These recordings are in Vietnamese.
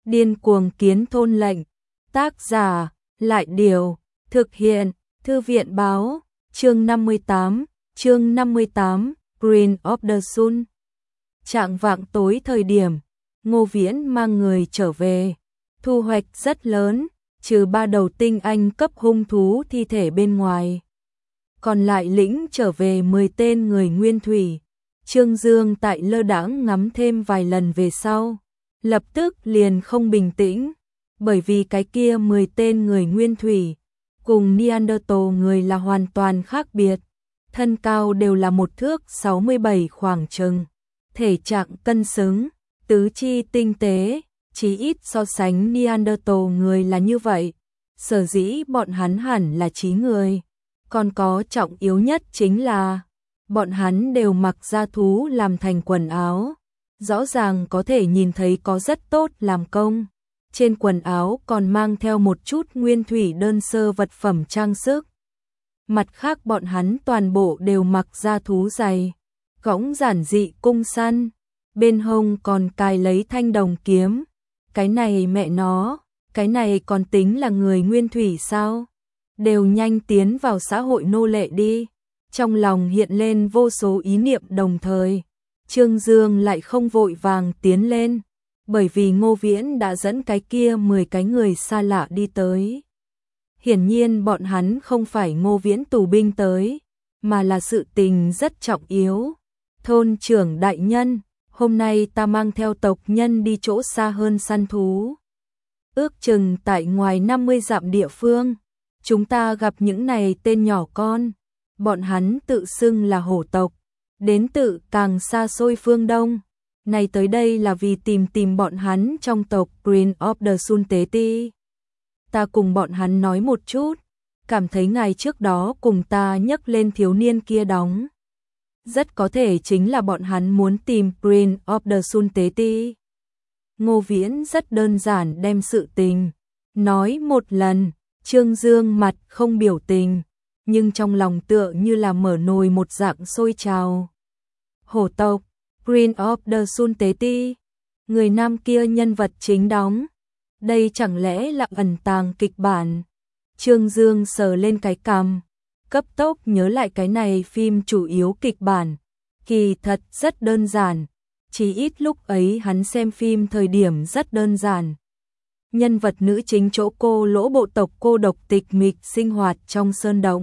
Điên cuồng kiến thôn lệnh. Tác giả, Lại Điều. Thực hiện, Thư viện Báo. Chương 58, Green of the Sun. Trạng vạng tối thời điểm, Ngô Viễn mang người trở về. Thu hoạch rất lớn, trừ 3 đầu tinh anh cấp hung thú thi thể bên ngoài. Còn lại lĩnh trở về 10 tên người nguyên thủy. Trương Dương tại lơ đãng ngắm thêm vài lần về sau, lập tức liền không bình tĩnh, bởi vì cái kia 10 tên người nguyên thủy cùng Neanderthal người là hoàn toàn khác biệt. Thân cao đều là 1 thước 67 khoảng chừng, thể trạng cân xứng, tứ chi tinh tế, chí ít so sánh Neanderthal người là như vậy. Sở dĩ bọn hắn hẳn là trí người. Còn có trọng yếu nhất chính là bọn hắn đều mặc da thú làm thành quần áo, rõ ràng có thể nhìn thấy có rất tốt làm công. Trên quần áo còn mang theo một chút nguyên thủy đơn sơ vật phẩm trang sức. Mặt khác bọn hắn toàn bộ đều mặc da thú dày, gõng giản dị cung săn, bên hông còn cài lấy thanh đồng kiếm. Cái này mẹ nó, cái này còn tính là người nguyên thủy sao? Đều nhanh tiến vào xã hội nô lệ đi. Trong lòng hiện lên vô số ý niệm đồng thời, Trương Dương lại không vội vàng tiến lên, bởi vì Ngô Viễn đã dẫn cái kia 10 cái người xa lạ đi tới. Hiển nhiên bọn hắn không phải Ngô Viễn tù binh tới, mà là sự tình rất trọng yếu. Thôn trưởng đại nhân, hôm nay ta mang theo tộc nhân đi chỗ xa hơn săn thú. Ước chừng tại ngoài 50 dặm địa phương, chúng ta gặp những này tên nhỏ con. Bọn hắn tự xưng là hổ tộc, đến từ càng xa xôi phương Đông. Này tới đây là vì tìm bọn hắn trong tộc Green of the Sun tế ti. Ta cùng bọn hắn nói một chút, cảm thấy ngày trước đó cùng ta nhắc lên thiếu niên kia đóng. Rất có thể chính là bọn hắn muốn tìm Green of the Sun tế ti. Ngô Viễn rất đơn giản đem sự tình nói một lần. Trương Dương mặt không biểu tình, nhưng trong lòng tựa như là mở nồi một dạng sôi trào. Hổ tộc, Green of the Sun tế ti, người nam kia nhân vật chính đóng. Đây chẳng lẽ là ẩn tàng kịch bản? Trương Dương sờ lên cái cằm, cấp tốc nhớ lại cái này phim chủ yếu kịch bản. Kỳ thật rất đơn giản, chỉ ít lúc ấy hắn xem phim thời điểm rất đơn giản. Nhân vật nữ chính chỗ cô lỗ bộ tộc cô độc tịch mịch sinh hoạt trong sơn động.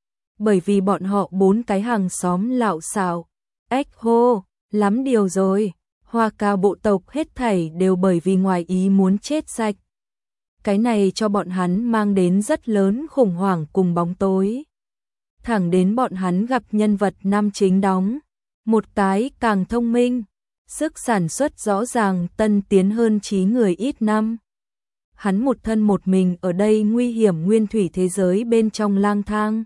Bởi vì bọn họ 4 cái hàng xóm lạo xạo, ếch hô, lắm điều rồi, Hoa Ca bộ tộc hết thảy đều bởi vì ngoài ý muốn chết sạch. Cái này cho bọn hắn mang đến rất lớn khủng hoảng cùng bóng tối. Thẳng đến bọn hắn gặp nhân vật nam chính đóng, một cái càng thông minh, sức sản xuất rõ ràng tân tiến hơn trí người ít năm. Hắn một thân một mình ở đây nguy hiểm nguyên thủy thế giới bên trong lang thang.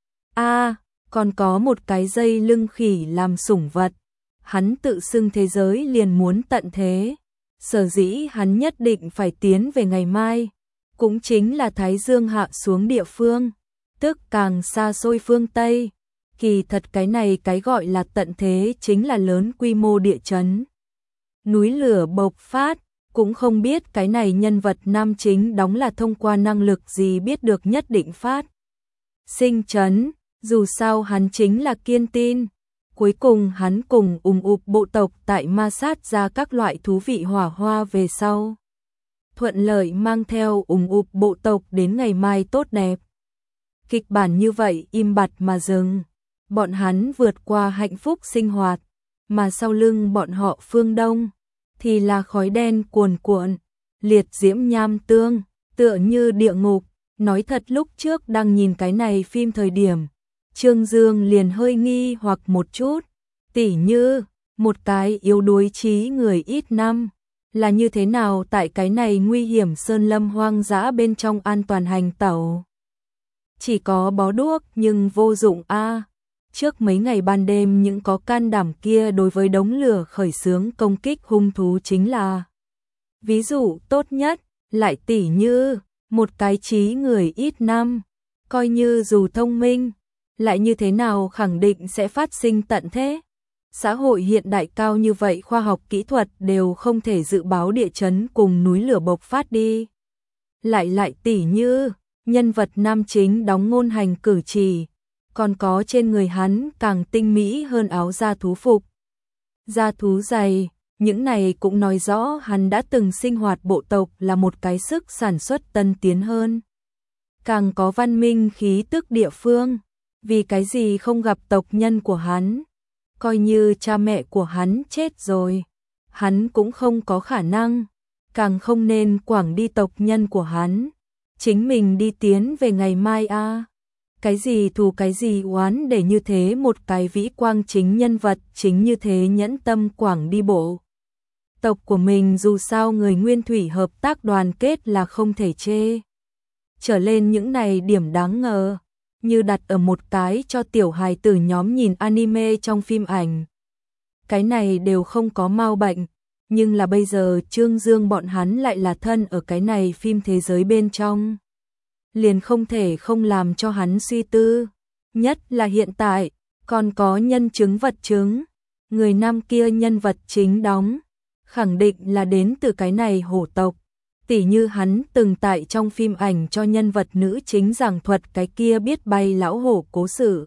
Còn có một cái dây lưng khỉ làm sủng vật. Hắn tự xưng thế giới liền muốn tận thế. Sở dĩ hắn nhất định phải tiến về ngày mai, cũng chính là Thái Dương hạ xuống địa phương, tức càng xa xôi phương Tây. Kỳ thật cái này cái gọi là tận thế chính là lớn quy mô địa chấn. Núi lửa bộc phát. Cũng không biết cái này nhân vật nam chính đóng là thông qua năng lực gì biết được nhất định phát sinh chấn, dù sao hắn chính là kiên tin. Cuối cùng hắn cùng ụp bộ tộc tại ma sát ra các loại thú vị hỏa hoa về sau. Thuận lợi mang theo ụp bộ tộc đến ngày mai tốt đẹp. Kịch bản như vậy im bặt mà dừng. Bọn hắn vượt qua hạnh phúc sinh hoạt, mà sau lưng bọn họ phương Đông thì là khói đen cuồn cuộn, liệt diễm nham tương, tựa như địa ngục. Nói thật lúc trước đang nhìn cái này phim thời điểm, Trương Dương liền hơi nghi hoặc một chút, tỉ như một cái yếu đuối trí người ít năm, là như thế nào tại cái này nguy hiểm sơn lâm hoang dã bên trong an toàn hành tẩu. Chỉ có bó đuốc nhưng vô dụng a. Trước mấy ngày ban đêm những có can đảm kia đối với đống lửa khởi xướng công kích hung thú chính là ví dụ tốt nhất. Lại tỉ như một cái trí người ít năm, coi như dù thông minh, lại như thế nào khẳng định sẽ phát sinh tận thế. Xã hội hiện đại cao như vậy, khoa học kỹ thuật đều không thể dự báo địa chấn cùng núi lửa bộc phát đi. Lại tỉ như, nhân vật nam chính đóng ngôn hành cử chỉ, còn có trên người hắn càng tinh mỹ hơn áo da thú phục. Da thú dày, những này cũng nói rõ hắn đã từng sinh hoạt bộ tộc là một cái sức sản xuất tân tiến hơn. Càng có văn minh khí tức địa phương, vì cái gì không gặp tộc nhân của hắn? Coi như cha mẹ của hắn chết rồi, hắn cũng không có khả năng, càng không nên quảng đi tộc nhân của hắn, chính mình đi tiến về ngày mai a. Cái gì thù cái gì oán để như thế một cái vĩ quang chính nhân vật chính như thế nhẫn tâm quảng đi bộ. Tộc của mình dù sao người nguyên thủy hợp tác đoàn kết là không thể chê. Trở lên những này điểm đáng ngờ, như đặt ở một cái cho tiểu hài tử nhóm nhìn anime trong phim ảnh. Cái này đều không có mau bệnh, nhưng là bây giờ Trương Dương bọn hắn lại là thân ở cái này phim thế giới bên trong. Liền không thể không làm cho hắn suy tư, nhất là hiện tại, còn có nhân chứng vật chứng, người nam kia nhân vật chính đóng, khẳng định là đến từ cái này hổ tộc, tỉ như hắn từng tại trong phim ảnh cho nhân vật nữ chính giảng thuật cái kia biết bay lão hổ cố sự.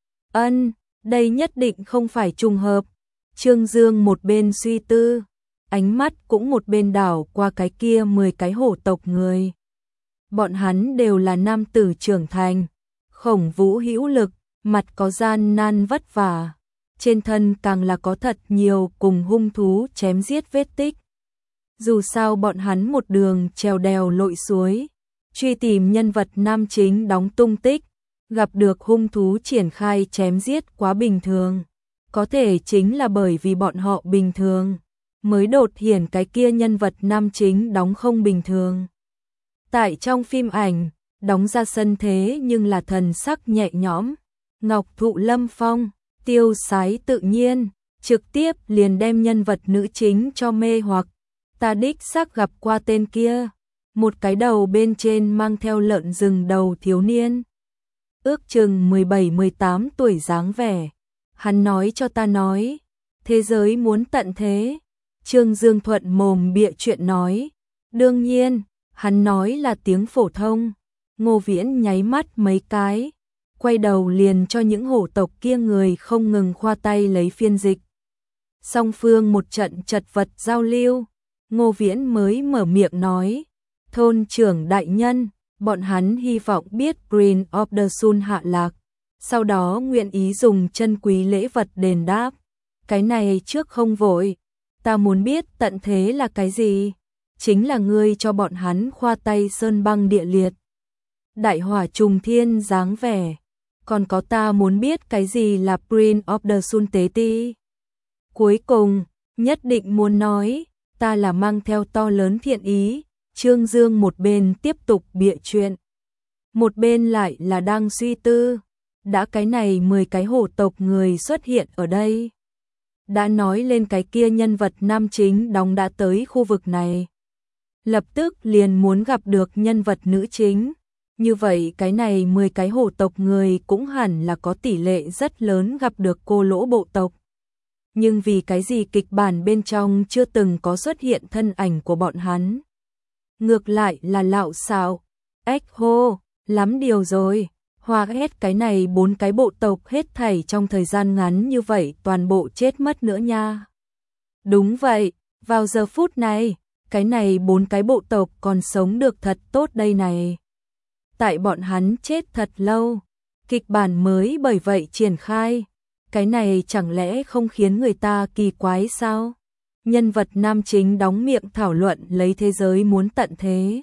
Đây nhất định không phải trùng hợp. Trương Dương một bên suy tư, ánh mắt cũng một bên đảo qua cái kia 10 cái hổ tộc người. Bọn hắn đều là nam tử trưởng thành, khổng vũ hữu lực, mặt có gian nan vất vả, trên thân càng là có thật nhiều cùng hung thú chém giết vết tích. Dù sao bọn hắn một đường trèo đèo lội suối, truy tìm nhân vật nam chính đóng tung tích, gặp được hung thú triển khai chém giết quá bình thường. Có thể chính là bởi vì bọn họ bình thường, mới đột hiển cái kia nhân vật nam chính đóng không bình thường. Tại trong phim ảnh, đóng ra sân thế nhưng là thần sắc nhẹ nhõm, ngọc thụ lâm phong, tiêu sái tự nhiên, trực tiếp liền đem nhân vật nữ chính cho mê hoặc. Ta đích xác gặp qua tên kia, một cái đầu bên trên mang theo lợn rừng đầu thiếu niên. Ước chừng 17-18 tuổi dáng vẻ. Hắn nói cho ta nói, thế giới muốn tận thế. Trương Dương thuận mồm bịa chuyện nói. Đương nhiên, hắn nói là tiếng phổ thông. Ngô Viễn nháy mắt mấy cái, quay đầu liền cho những hổ tộc kia người không ngừng khoa tay lấy phiên dịch. Song phương một trận chật vật giao lưu, Ngô Viễn mới mở miệng nói, thôn trưởng đại nhân, bọn hắn hy vọng biết Green of the Sun hạ lạc, sau đó nguyện ý dùng chân quý lễ vật đền đáp. Cái này trước không vội, ta muốn biết tận thế là cái gì, chính là ngươi cho bọn hắn khoa tay sơn băng địa liệt. Đại hỏa trùng thiên dáng vẻ, còn có ta muốn biết cái gì là Green of the Sun tế ti. Cuối cùng, nhất định muốn nói, ta là mang theo to lớn thiện ý. Trương Dương một bên tiếp tục bịa chuyện, một bên lại là đang suy tư, đã cái này 10 cái hổ tộc người xuất hiện ở đây. Đã nói lên cái kia nhân vật nam chính đóng đã tới khu vực này. Lập tức liền muốn gặp được nhân vật nữ chính. Như vậy cái này 10 cái hổ tộc người cũng hẳn là có tỷ lệ rất lớn gặp được cô lỗ bộ tộc. Nhưng vì cái gì kịch bản bên trong chưa từng có xuất hiện thân ảnh của bọn hắn. Ngược lại là lạo xạo, ếch hô, lắm điều rồi, hòa hết cái này 4 cái bộ tộc hết thảy trong thời gian ngắn như vậy toàn bộ chết mất nữa nha. Đúng vậy, vào giờ phút này, cái này 4 cái bộ tộc còn sống được thật tốt đây này. Tại bọn hắn chết thật lâu, kịch bản mới bởi vậy triển khai, cái này chẳng lẽ không khiến người ta kỳ quái sao? Nhân vật nam chính đóng miệng thảo luận lấy thế giới muốn tận thế.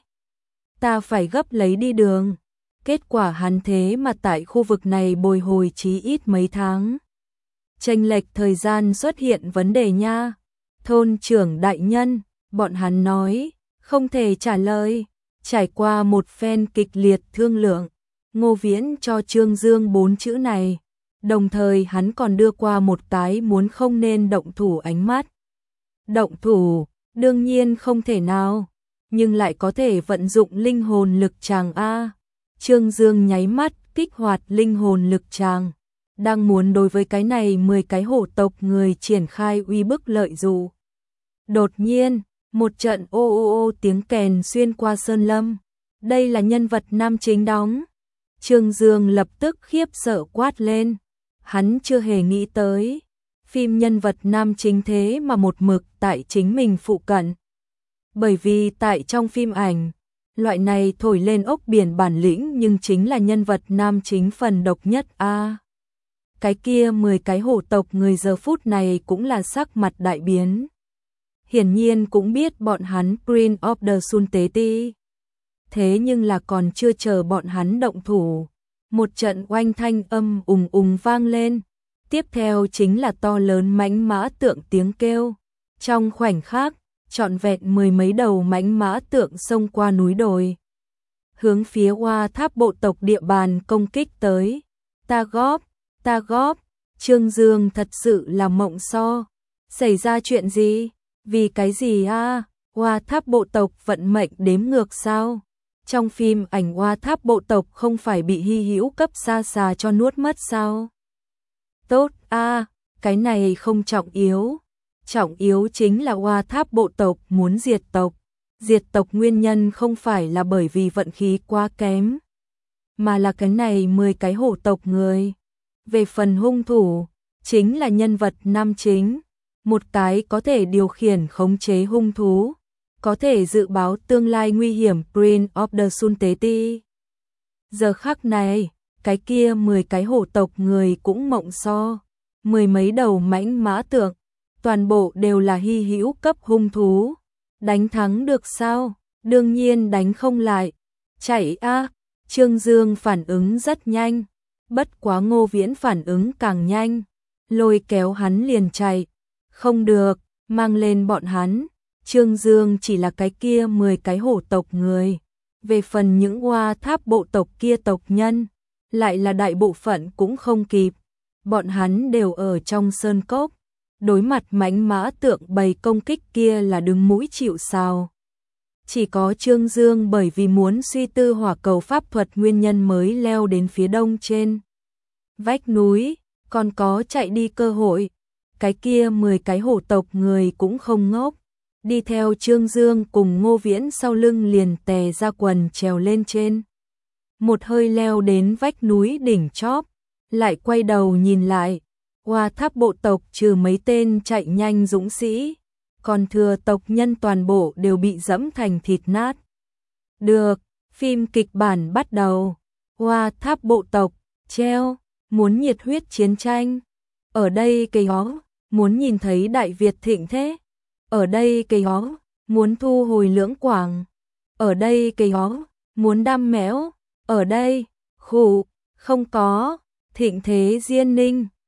Ta phải gấp lấy đi đường. Kết quả hắn thế mà tại khu vực này bồi hồi chí ít mấy tháng. Chênh lệch thời gian xuất hiện vấn đề nha. Thôn trưởng đại nhân, bọn hắn nói, không thể trả lời. Trải qua một phen kịch liệt thương lượng, Ngô Viễn cho Trương Dương 4 chữ này. Đồng thời hắn còn đưa qua một cái muốn không nên động thủ ánh mắt. Động thủ, đương nhiên không thể nào, nhưng lại có thể vận dụng linh hồn lực tràng a. Trương Dương nháy mắt kích hoạt linh hồn lực tràng, đang muốn đối với cái này 10 cái hổ tộc người triển khai uy bức lợi dụ. Đột nhiên, một trận ô ô ô tiếng kèn xuyên qua sơn lâm. Đây là nhân vật nam chính đóng. Trương Dương lập tức khiếp sợ quát lên. Hắn chưa hề nghĩ tới. Phim nhân vật nam chính thế mà một mực tại chính mình phụ cận. Bởi vì tại trong phim ảnh, loại này thổi lên ốc biển bản lĩnh nhưng chính là nhân vật nam chính phần độc nhất a. Cái kia 10 cái hổ tộc người giờ phút này cũng là sắc mặt đại biến. Hiển nhiên cũng biết bọn hắn Prince of the Sun tế ti. Thế nhưng là còn chưa chờ bọn hắn động thủ. Một trận oanh thanh âm ùng ùng vang lên. Tiếp theo chính là to lớn mãnh mã tượng tiếng kêu. Trong khoảnh khắc, trọn vẹn 10 mấy đầu mãnh mã tượng xông qua núi đồi. Hướng phía Hoa Tháp bộ tộc địa bàn công kích tới. Ta góp, Trương Dương thật sự là mộng so. Xảy ra chuyện gì? Vì cái gì a? Hoa Tháp bộ tộc vận mệnh đếm ngược sao? Trong phim ảnh Hoa Tháp bộ tộc không phải bị hy hữu cấp xa xà cho nuốt mất sao? Tốt a, cái này không trọng yếu. Trọng yếu chính là Hoa Tháp bộ tộc muốn diệt tộc. Diệt tộc nguyên nhân không phải là bởi vì vận khí quá kém, mà là cái này 10 cái hổ tộc người. Về phần hung thủ, chính là nhân vật nam chính. Một cái có thể điều khiển khống chế hung thú, có thể dự báo tương lai nguy hiểm Prince of the Sun tế ti. Giờ khắc này, cái kia 10 cái hổ tộc người cũng mộng so. 10 mấy đầu mãnh mã tượng, toàn bộ đều là hy hữu cấp hung thú. Đánh thắng được sao? Đương nhiên đánh không lại. Chạy a! Trương Dương phản ứng rất nhanh. Bất quá Ngô Viễn phản ứng càng nhanh. Lôi kéo hắn liền chạy. Không được, mang lên bọn hắn. Trương Dương chỉ là cái kia 10 cái hổ tộc người. Về phần những Hoa Tháp bộ tộc kia tộc nhân, lại là đại bộ phận cũng không kịp. Bọn hắn đều ở trong sơn cốc. Đối mặt mãnh mã tượng bầy công kích kia là đứng mũi chịu sào. Chỉ có Trương Dương bởi vì muốn suy tư hỏa cầu pháp thuật nguyên nhân mới leo đến phía đông trên vách núi, còn có chạy đi cơ hội. Cái kia 10 cái hổ tộc người cũng không ngốc. Đi theo Trương Dương cùng Ngô Viễn sau lưng liền tè ra quần trèo lên trên. Một hơi leo đến vách núi đỉnh chóp, lại quay đầu nhìn lại. Hoa Tháp bộ tộc trừ mấy tên chạy nhanh dũng sĩ, còn thừa tộc nhân toàn bộ đều bị dẫm thành thịt nát. Được, phim kịch bản bắt đầu. Hoa Tháp bộ tộc, treo, muốn nhiệt huyết chiến tranh. Ở đây cây hó, muốn nhìn thấy Đại Việt thịnh thế. Ở đây cây hó, muốn thu hồi Lưỡng Quảng. Ở đây cây hó, muốn đam mẽo. Ở đây, khụ, không có, thịnh thế Diên Ninh.